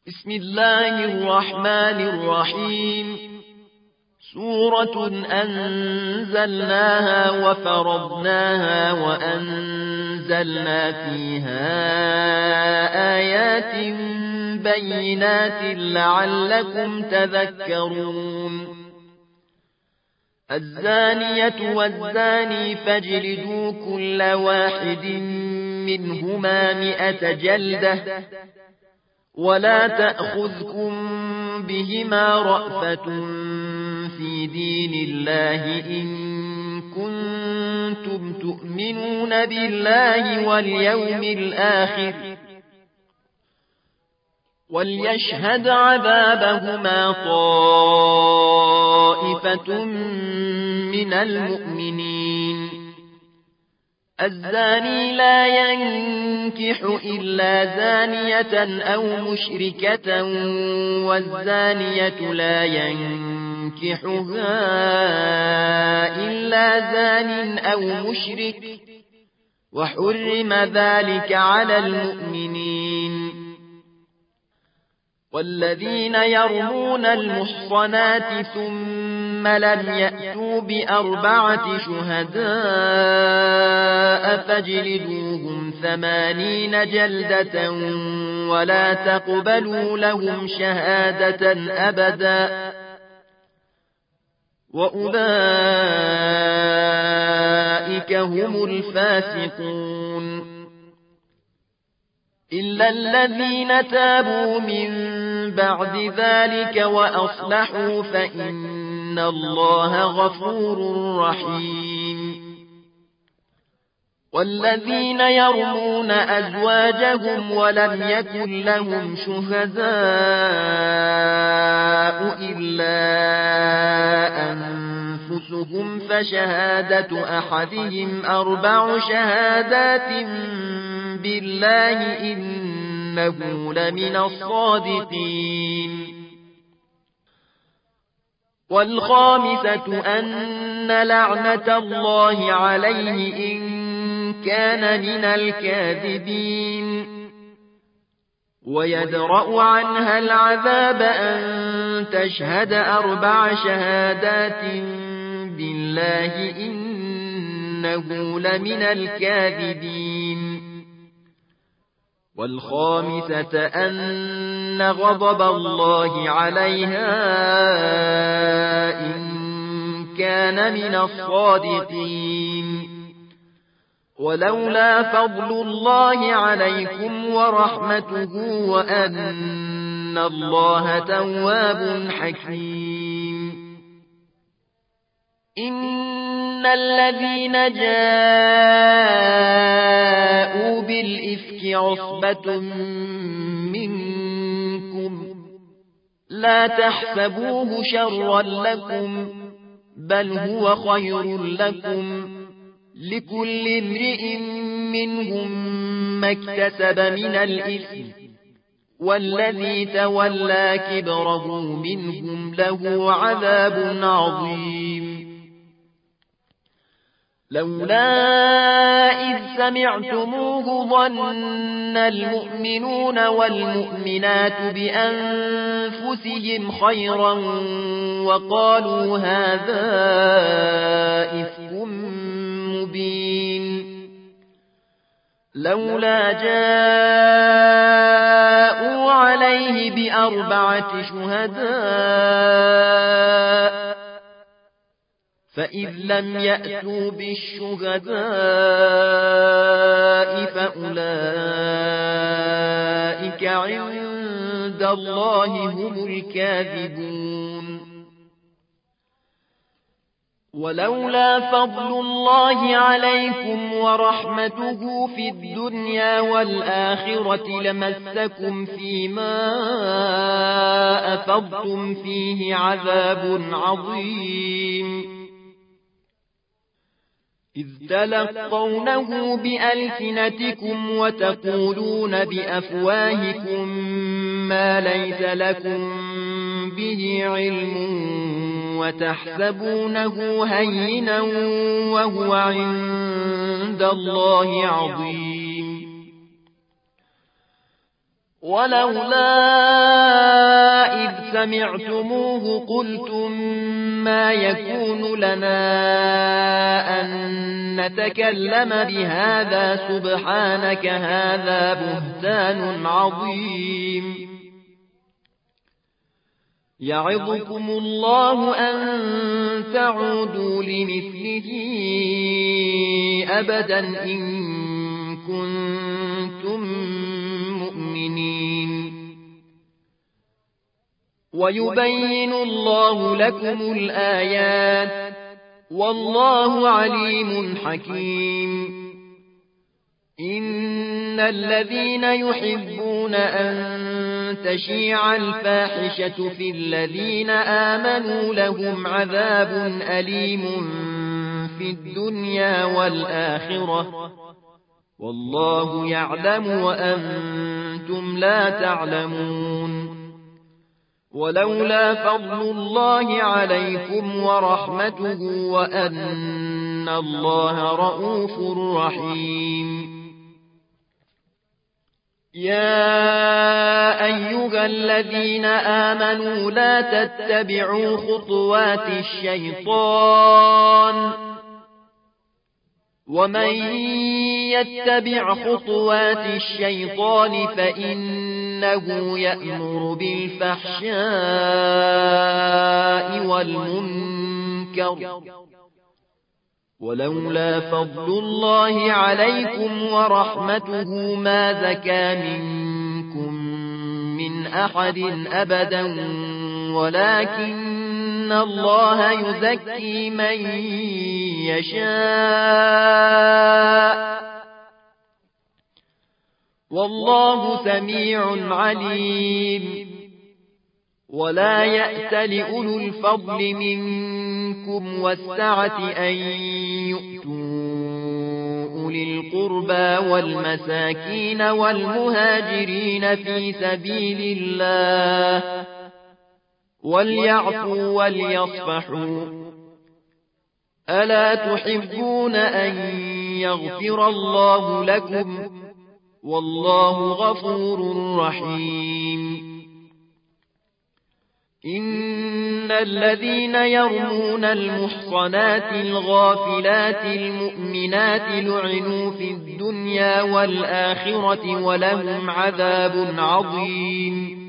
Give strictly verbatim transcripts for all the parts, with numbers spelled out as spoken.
بسم الله الرحمن الرحيم سورة أنزلناها وفرضناها وأنزلنا فيها آيات بينات لعلكم تذكرون الزانية والزاني فاجلدوا كل واحد منهما مئة جلدة ولا تأخذكم بهما رأفة في دين الله إن كنتم تؤمنون بالله واليوم الآخر وليشهد عذابهما طائفة من المؤمنين الزاني لا ينكح إلا زانية أو مشركة والزانية لا ينكحها إلا زان أو مشرك وحرم ذلك على المؤمنين والذين يرمون المحصنات ثم لم يأتوا بأربعة شهداء فاجلدوهم ثمانين جلدة ولا تقبلوا لهم شهادة أبدا وأولئك هم الفاسقون إلا الذين تابوا من بعد ذلك وأصلحوا فإن الله غفور رحيم والذين يرمون أزواجهم ولم يكن لهم شهداء إلا أنفسهم فشهادة أحدهم أربع شهادات بالله إنه لمن الصادقين والخامسة أن لعنة الله عليه إن كان من الكاذبين ويدرأ عنها العذاب أن تشهد أربع شهادات بالله إنه لمن الكاذبين والخامسة أن غضب الله عليها إن كان من الصادقين ولولا فضل الله عليكم ورحمته وأن الله تواب حكيم إن الذين جاءوا بالإفك عصبة منكم لا تحسبوه شرا لكم بل هو خير لكم لكل امرئ منهم ما اكتسب من الإثم والذي تولى كبره منهم له عذاب عظيم لولا إذ سمعتموه ظن المؤمنون والمؤمنات بأنفسهم خيرا وقالوا هذا إفك مبين لولا جاءوا عليه بأربعة شهداء فإذ لم يأتوا بالشهداء فأولئك عند الله هم الكاذبون ولولا فضل الله عليكم ورحمته في الدنيا والآخرة لمسكم فيما أفضتم فيه عذاب عظيم إذ تلقونه بألسنتكم وتقولون بأفواهكم ما ليس لكم به علم وتحسبونه هينا وهو عند الله عظيم ولولا إذ سمعتموه قلتم ما يكون لنا أن نتكلم بهذا سبحانك هذا بهتان عظيم يعظكم الله أن تعودوا لمثله أبدا إن كنتم مؤمنين ويبين الله لكم الآيات والله عليم حكيم إن الذين يحبون أن تشيع الفاحشة في الذين آمنوا لهم عذاب أليم في الدنيا والآخرة والله يعلم وأنتم لا تعلمون ولولا فضل الله عليكم ورحمته وأن الله رؤوف رحيم يا أيها الذين آمنوا لا تتبعوا خطوات الشيطان ومن يتبع خطوات الشيطان فإنه يأمر بالفحشاء والمنكر ولولا فضل الله عليكم ورحمته ما زكى منكم من أحد أبدا ولكن الله يزكي من يشاء والله سميع عليم ولا يأتل أولو الفضل منكم والسعة أن يؤتوا أولي القربى والمساكين والمهاجرين في سبيل الله وليعفوا وليصفحوا ألا تحبون أن يغفر الله لكم والله غفور رحيم إن الذين يرمون المحصنات الغافلات المؤمنات لعنوا في الدنيا والآخرة ولهم عذاب عظيم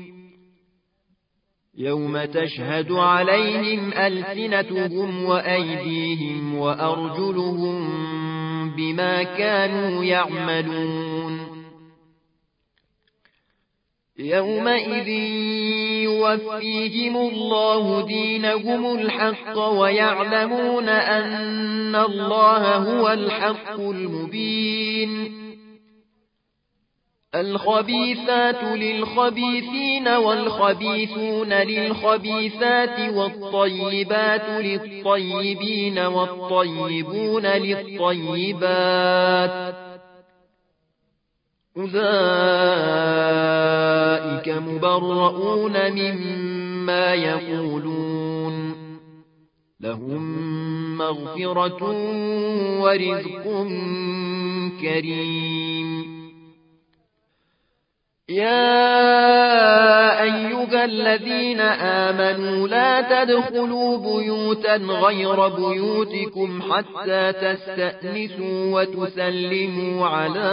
يوم تشهد عليهم ألسنتهم وأيديهم وأرجلهم بما كانوا يعملون يومئذ يوفيهم الله دينهم الحق ويعلمون أن الله هو الحق المبين الخبيثات للخبيثين والخبيثون للخبيثات والطيبات للطيبين والطيبون للطيبات أولئك مبرؤون مما يقولون لهم مغفرة ورزق كريم يا أيها الذين آمنوا لا تدخلوا بيوتا غير بيوتكم حتى تستأنسوا وتسلموا على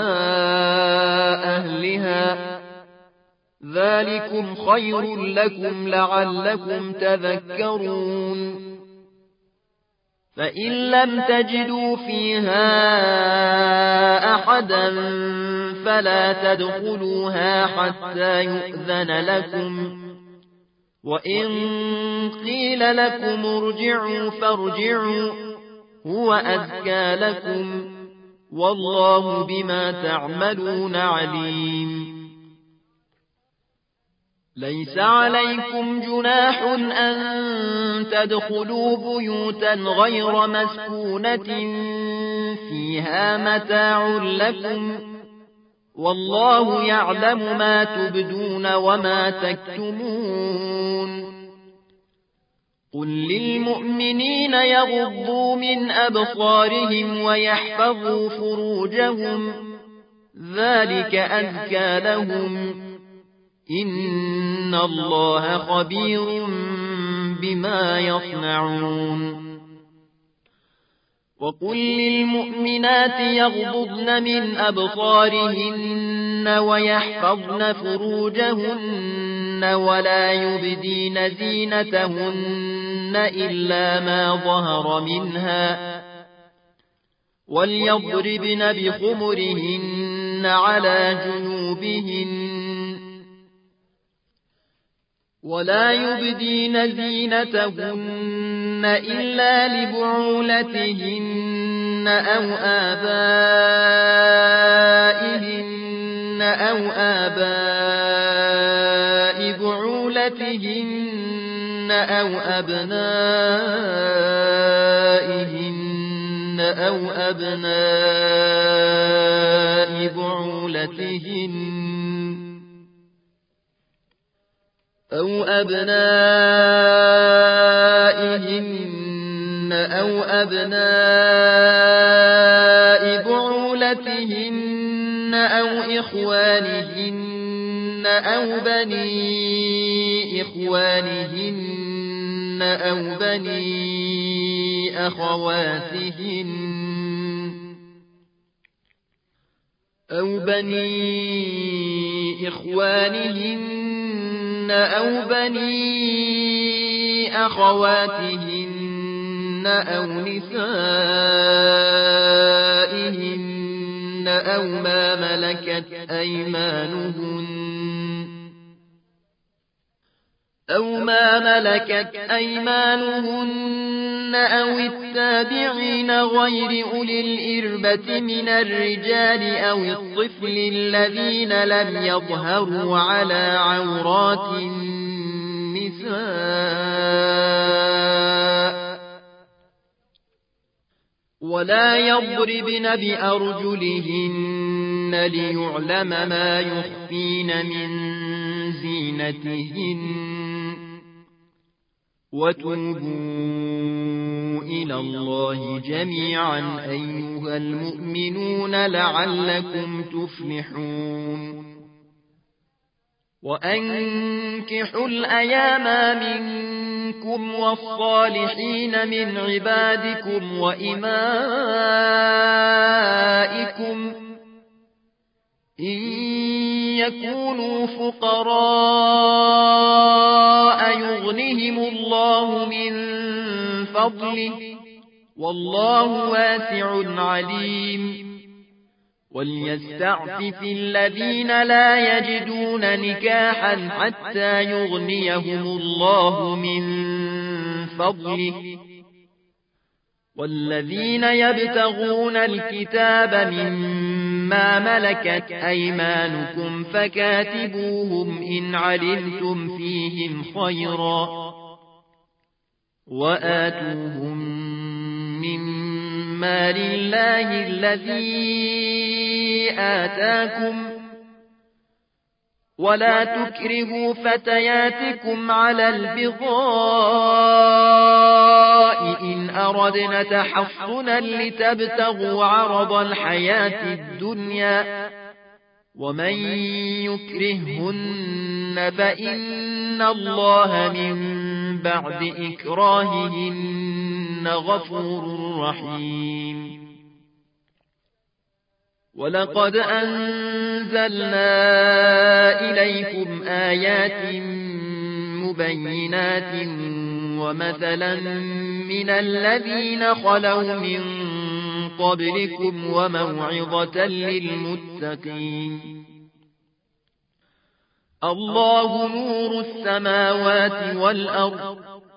أهلها ذلكم خير لكم لعلكم تذكرون فإن لم تجدوا فيها أحدا فلا تدخلوها حتى يؤذن لكم وإن قيل لكم ارجعوا فارجعوا هو أزكى لكم والله بما تعملون عليم ليس عليكم جناح أن تدخلوا بيوتا غير مسكونة فيها متاع لكم والله يعلم ما تبدون وما تكتمون قل للمؤمنين يغضوا من أبصارهم ويحفظوا فروجهم ذلك أزكى لهم إن الله خبير بما يصنعون وقل للمؤمنات يغضضن من أبصارهن ويحفظن فروجهن ولا يبدين زينتهن إلا ما ظهر منها وليضربن بخمرهن على جنوبهن ولا يبدين زينتهن إلا لبعولتهن أو آبائهن أو آباء بعولتهن أو أبنائهن أو أبناء بعولتهن أو أبنائهن أو أبناء بعولتهن أو إخوانهن أو بني إخوانهن أو بني أخواتهن أو بني إخوانهن أو بني أخواتهن أو نسائهن أو ما ملكت أيمانهن أو ما ملكت أيمانهن أو التابعين غير أولي الإربة من الرجال أو الطفل الذين لم يظهروا على عورات النساء ولا يضربن بأرجلهن ليعلم ما يخفين من زينتهن وتوبوا إلى الله جميعا أيها المؤمنون لعلكم تفلحون وأنكحوا الأيام منكم والصالحين من عبادكم وإمائكم إن يكونوا فقراء يغنهم الله من فضله والله واسع عليم وليستعفف الذين لا يجدون نكاحا حتى يغنيهم الله من فضله والذين يبتغون الكتاب مما ملكت أيمانكم فكاتبوهم إن علمتم فيهم خيرا وآتوهم من مال الله الذي آتاكم ولا تكرهوا فتياتكم على البغاء إن أردنا تحصنا لتبتغوا عرض الحياة الدنيا ومن يكرههن فإن الله من بعد إكراههن غفور رحيم ولقد أنزلنا إليكم آيات مبينات ومثلا من الذين خلوا من قبلكم وموعظة للمتقين الله نور السماوات والأرض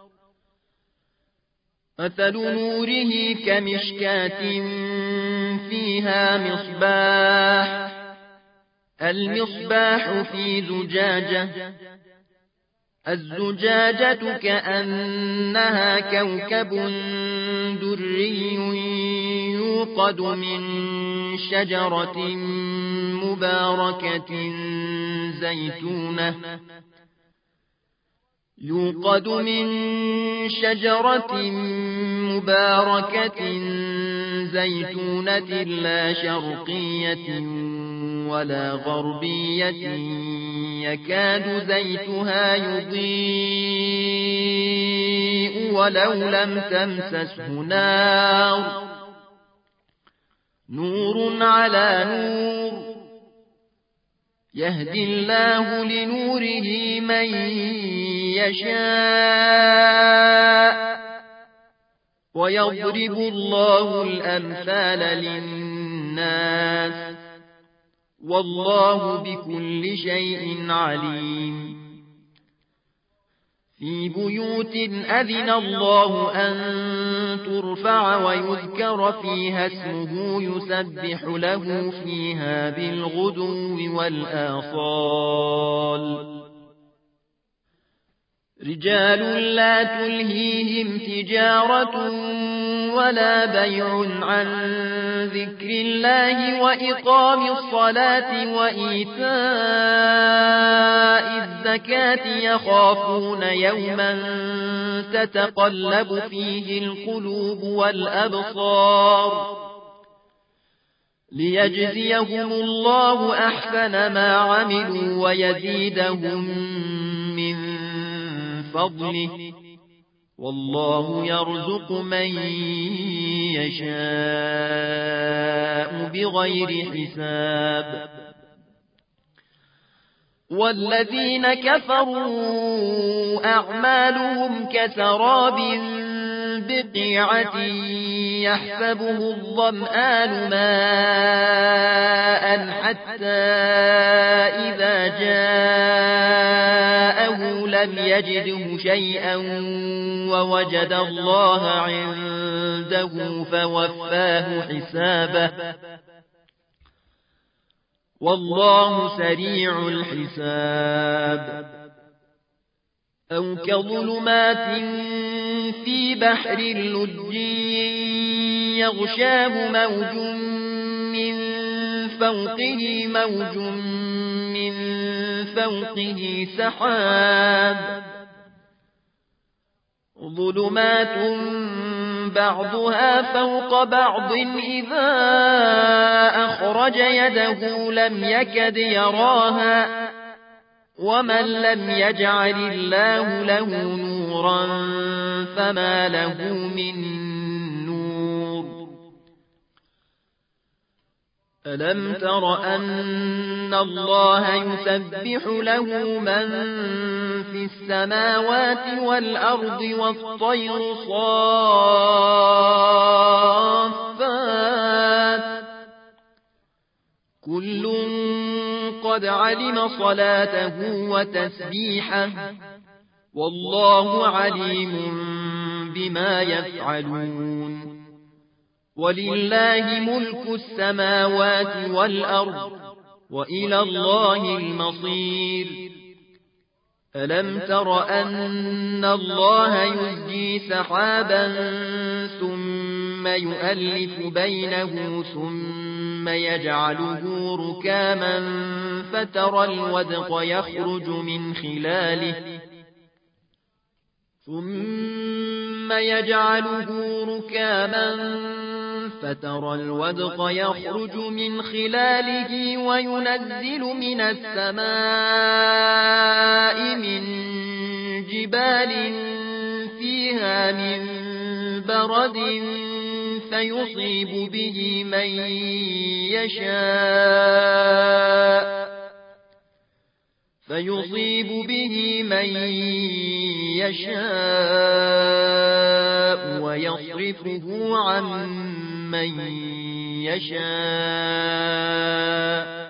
مثل نوره كمشكاة فيها مصباح المصباح في زجاجة الزجاجة كأنها كوكب دري يوقد من شجرة مباركة زيتونة يوقد من شجرة مباركة زيتونة لا شرقية ولا غربية يكاد زيتها يضيء ولو لم تمسسه نار نور على نور يهدي الله لنوره من يشاء ويضرب الله الأمثال للناس والله بكل شيء عليم في بيوت أذن الله أن ترفع ويذكر فيها اسمه يسبح له فيها بالغدو والآصال رجال لا تلهيهم تجارة ولا بيع عن ذكر الله وإقام الصلاة وإيتاء الزكاة يخافون يوما تتقلب فيه القلوب والأبصار ليجزيهم الله أحسن ما عملوا ويزيدهم من فضله والله يرزق من يشاء بغير حساب والذين كفروا أعمالهم كسراب بقيعة يحسبه الظمآن ماء حتى إذا جاءه لم يجده شيئا ووجد الله عنده فوفاه حسابه والله سريع الحساب أو كظلمات في بحر اللج يغشاه موج من فوقه موج من فوقه سحاب ظلمات بعضها فوق بعض إذا أخرج يده لم يكد يراها ومن لم يجعل الله له نورا فما له من نور ألم تر أن الله يسبح له من في السماوات والأرض والطير صافات كل قد علم صلاته وتسبيحه والله عليم بما يفعلون ولله ملك السماوات والأرض وإلى الله المصير ألم تر أن الله يزجي سحابا ثم يؤلف بينه ثم يجعله ركاما فترى الودق يخرج من خلاله ثم يجعله ركاما فترى الودق يخرج من خلاله وينزل من السماء من جبال فيها من برد فيصيب به من يشاء فيصيب به من يشاء ويصرفه عن من يشاء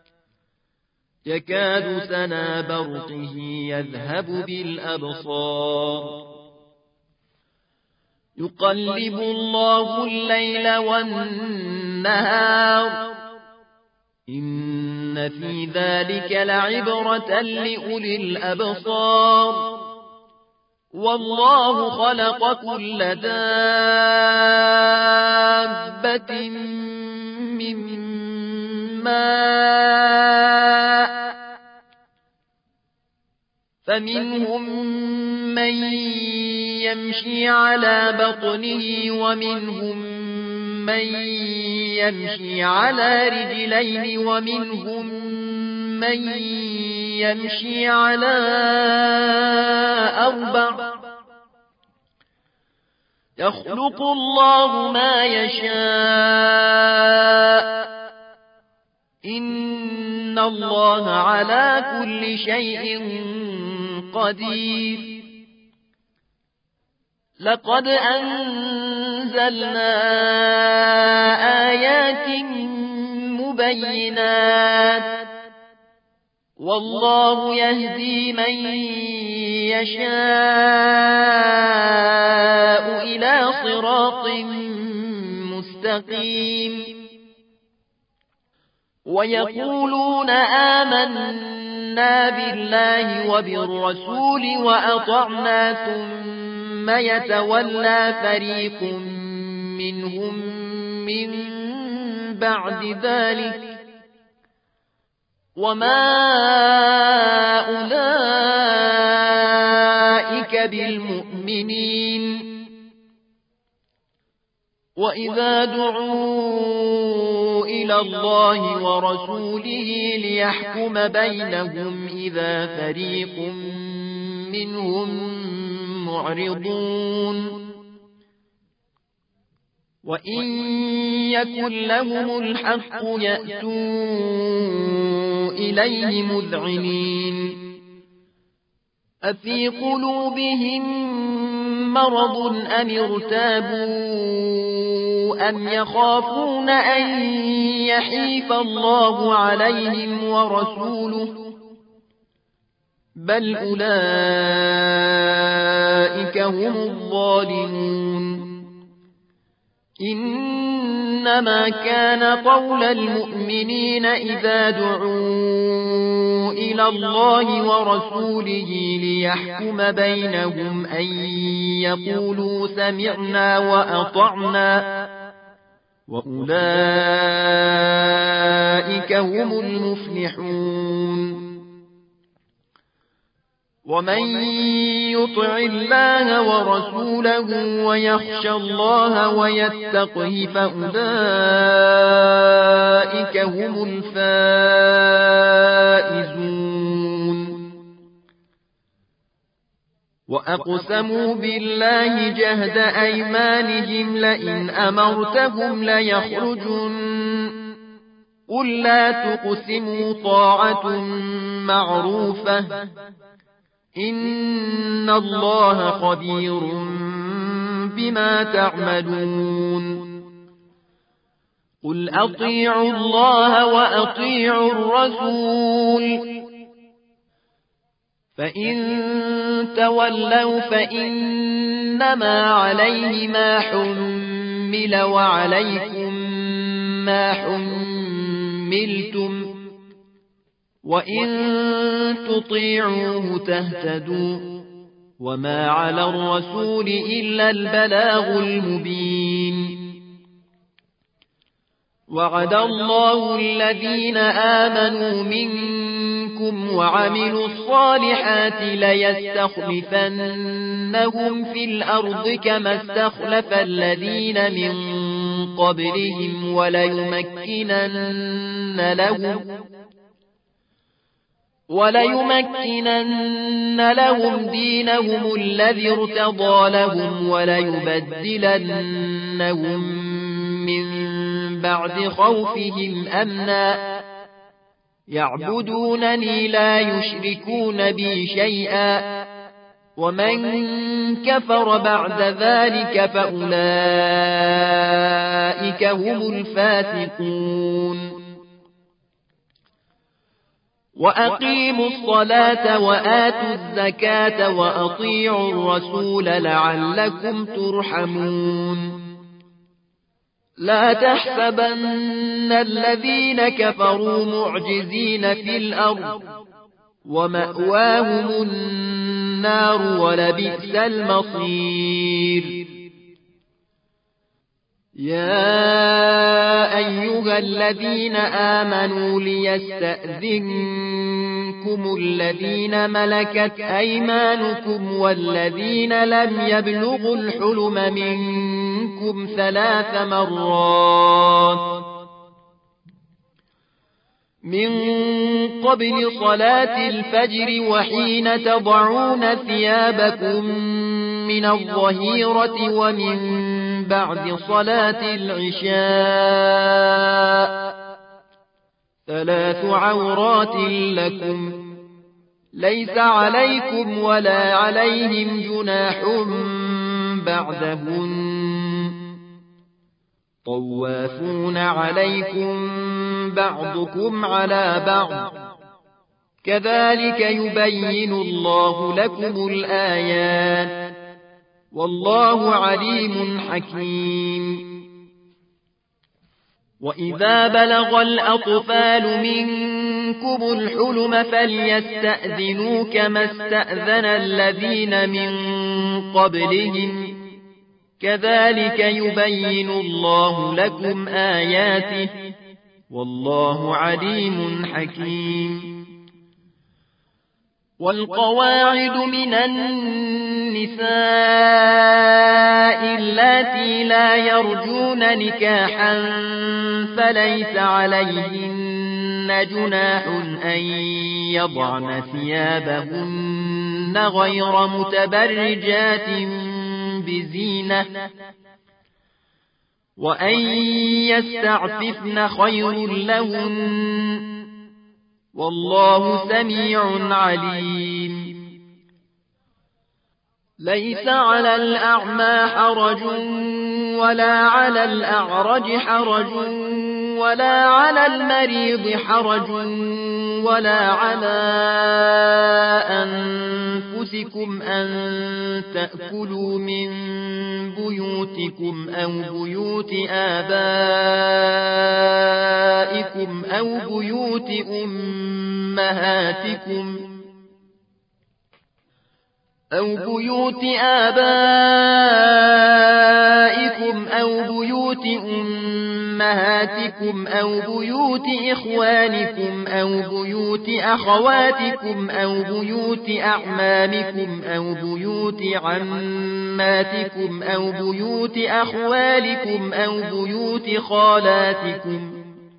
يكاد سنا برقه يذهب بالأبصار يقلب الله الليل والنهار إن في ذلك لعبرة لأولي الأبصار والله خلق كل دابة من ماء فمنهم من يمشي على بطنه ومنهم من يمشي على رجلين ومنهم من يمشي على أربع يخلق الله ما يشاء إن الله على كل شيء قدير. لقد أنزلنا آيات مبينات والله يهدي من يشاء إلى صراط مستقيم. ويقولون آمنا بالله وبالرسول وأطعنا ثم يتولى فريق منهم من بعد ذلك وما أولئك بالمؤمنين. وإذا دعوا إلى الله ورسوله ليحكم بينهم إذا فريق منهم معرضون. وإن يكن لهم الحق يأتوا إليه مذعنين. أفي قلوبهم مرض أم ارتابوا أم يخافون أن يحيف الله عليهم ورسوله بل أولئك هم الظالمون. إنما كان قول المؤمنين إذا دعوا إلى الله ورسوله ليحكم بينهم أن يقولوا سمعنا وأطعنا وأولئك هم المفلحون. ومن يطع الله ورسوله ويخشى الله ويتقه فأولئك هم الفائزون. وأقسموا بالله جهد أيمانهم لئن أمرتهم ليخرجن قل لا تقسموا طاعة معروفة إن الله خبير بما تعملون. قل أطيعوا الله وأطيعوا الرسول فإن تولوا فإنما عليه ما حمل وعليكم ما حملتم وإن تطيعوه تهتدوا وما على الرسول إلا البلاغ المبين. وعد الله الذين آمنوا منكم وعملوا الصالحات ليستخلفنهم في الأرض كما استخلف الذين من قبلهم وليمكنن لهم وليمكنن لهم دينهم الذي ارتضى لهم وليبدلنهم من بعد خوفهم أمنا يعبدونني لا يشركون بي شيئا ومن كفر بعد ذلك فأولئك هم الفاسقون. وأقيموا الصلاة وآتوا الزكاة وأطيعوا الرسول لعلكم ترحمون. لا تحسبن الذين كفروا معجزين في الأرض ومأواهم النار ولبئس المصير. يا أيها الذين آمنوا ليستأذنكم الذين ملكت أيمانكم والذين لم يبلغوا الحلم منكم ثلاث مرات من قبل صلاة الفجر وحين تضعون ثيابكم من الظهيرة ومن بعد صلاة العشاء ثلاث عورات لكم ليس عليكم ولا عليهم جناح بعدهن طوافون عليكم بعضكم على بعض كذلك يبين الله لكم الآيات والله عليم حكيم. وإذا بلغ الأطفال منكم الحلم فليستأذنوا كما استأذن الذين من قبلهم كذلك يبين الله لكم آياته والله عليم حكيم. والقواعد من النساء اللاتي لا يرجون نكاحا فليس عليهن جناح أن يضعن ثيابهن غير متبرجات بزينة وأن يستعففن خير لهن والله سميع عليم. ليس على الأعمى حرج ولا على الأعرج حرج ولا على المريض حرج ولا على أنفسكم أن تأكلوا من بيوتكم أو بيوت آبائكم أو بيوت أمهاتكم أو بيوت آبائكم أو بيوت أمهاتكم أو بيوت إخوانكم أو بيوت أخواتكم أو بيوت أعمامكم أو بيوت عماتكم أو بيوت أخوالكم أو بيوت خالاتكم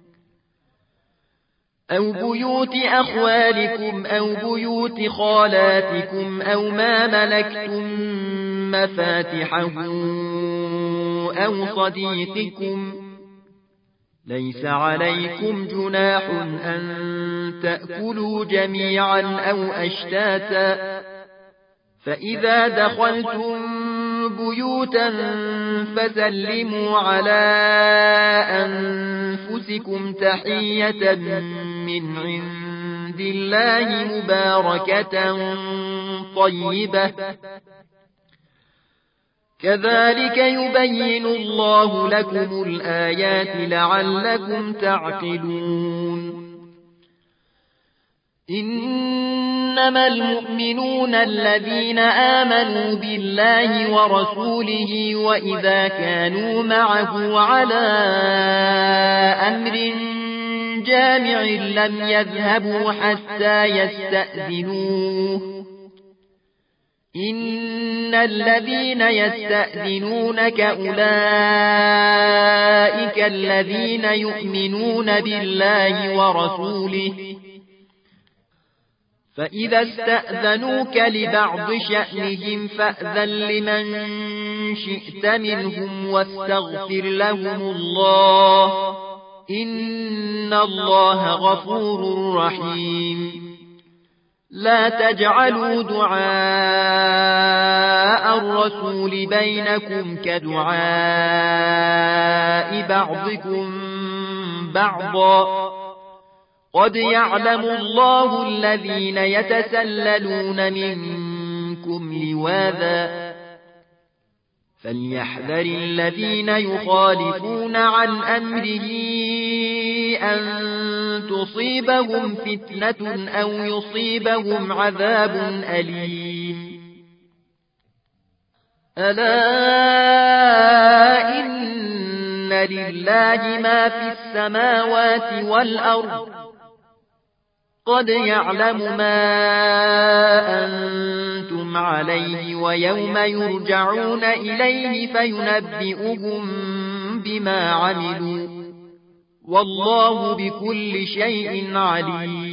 أو بيوت أخوالكم أو بيوت خالاتكم أو ما ملكتم مفاتحه أو صديقكم ليس عليكم جناح أن تأكلوا جميعا أو أشتاتا فإذا دخلتم بيوتا فسلموا على أنفسكم تحية من عند الله مباركة طيبة كذلك يبين الله لكم الآيات لعلكم تعقلون. إنما المؤمنون الذين آمنوا بالله ورسوله وإذا كانوا معه على أمر جامع لم يذهبوا حتى يستأذنوه إن الذين يستأذنونك أولئك الذين يؤمنون بالله ورسوله فإذا استأذنوك لبعض شأنهم فأذن لمن شئت منهم واستغفر لهم الله إن الله غفور رحيم. لا تجعلوا دعاء الرسول بينكم كدعاء بعضكم بعضا قد يعلم الله الذين يتسللون منكم لواذا فليحذر الذين يخالفون عن أمره أن تصيبهم فتنة أو يصيبهم عذاب أليم. ألا إن لله ما في السماوات والأرض قد يعلم ما أنتم عليه ويوم يرجعون إليه فينبئهم بما عملوا والله بكل شيء عليم.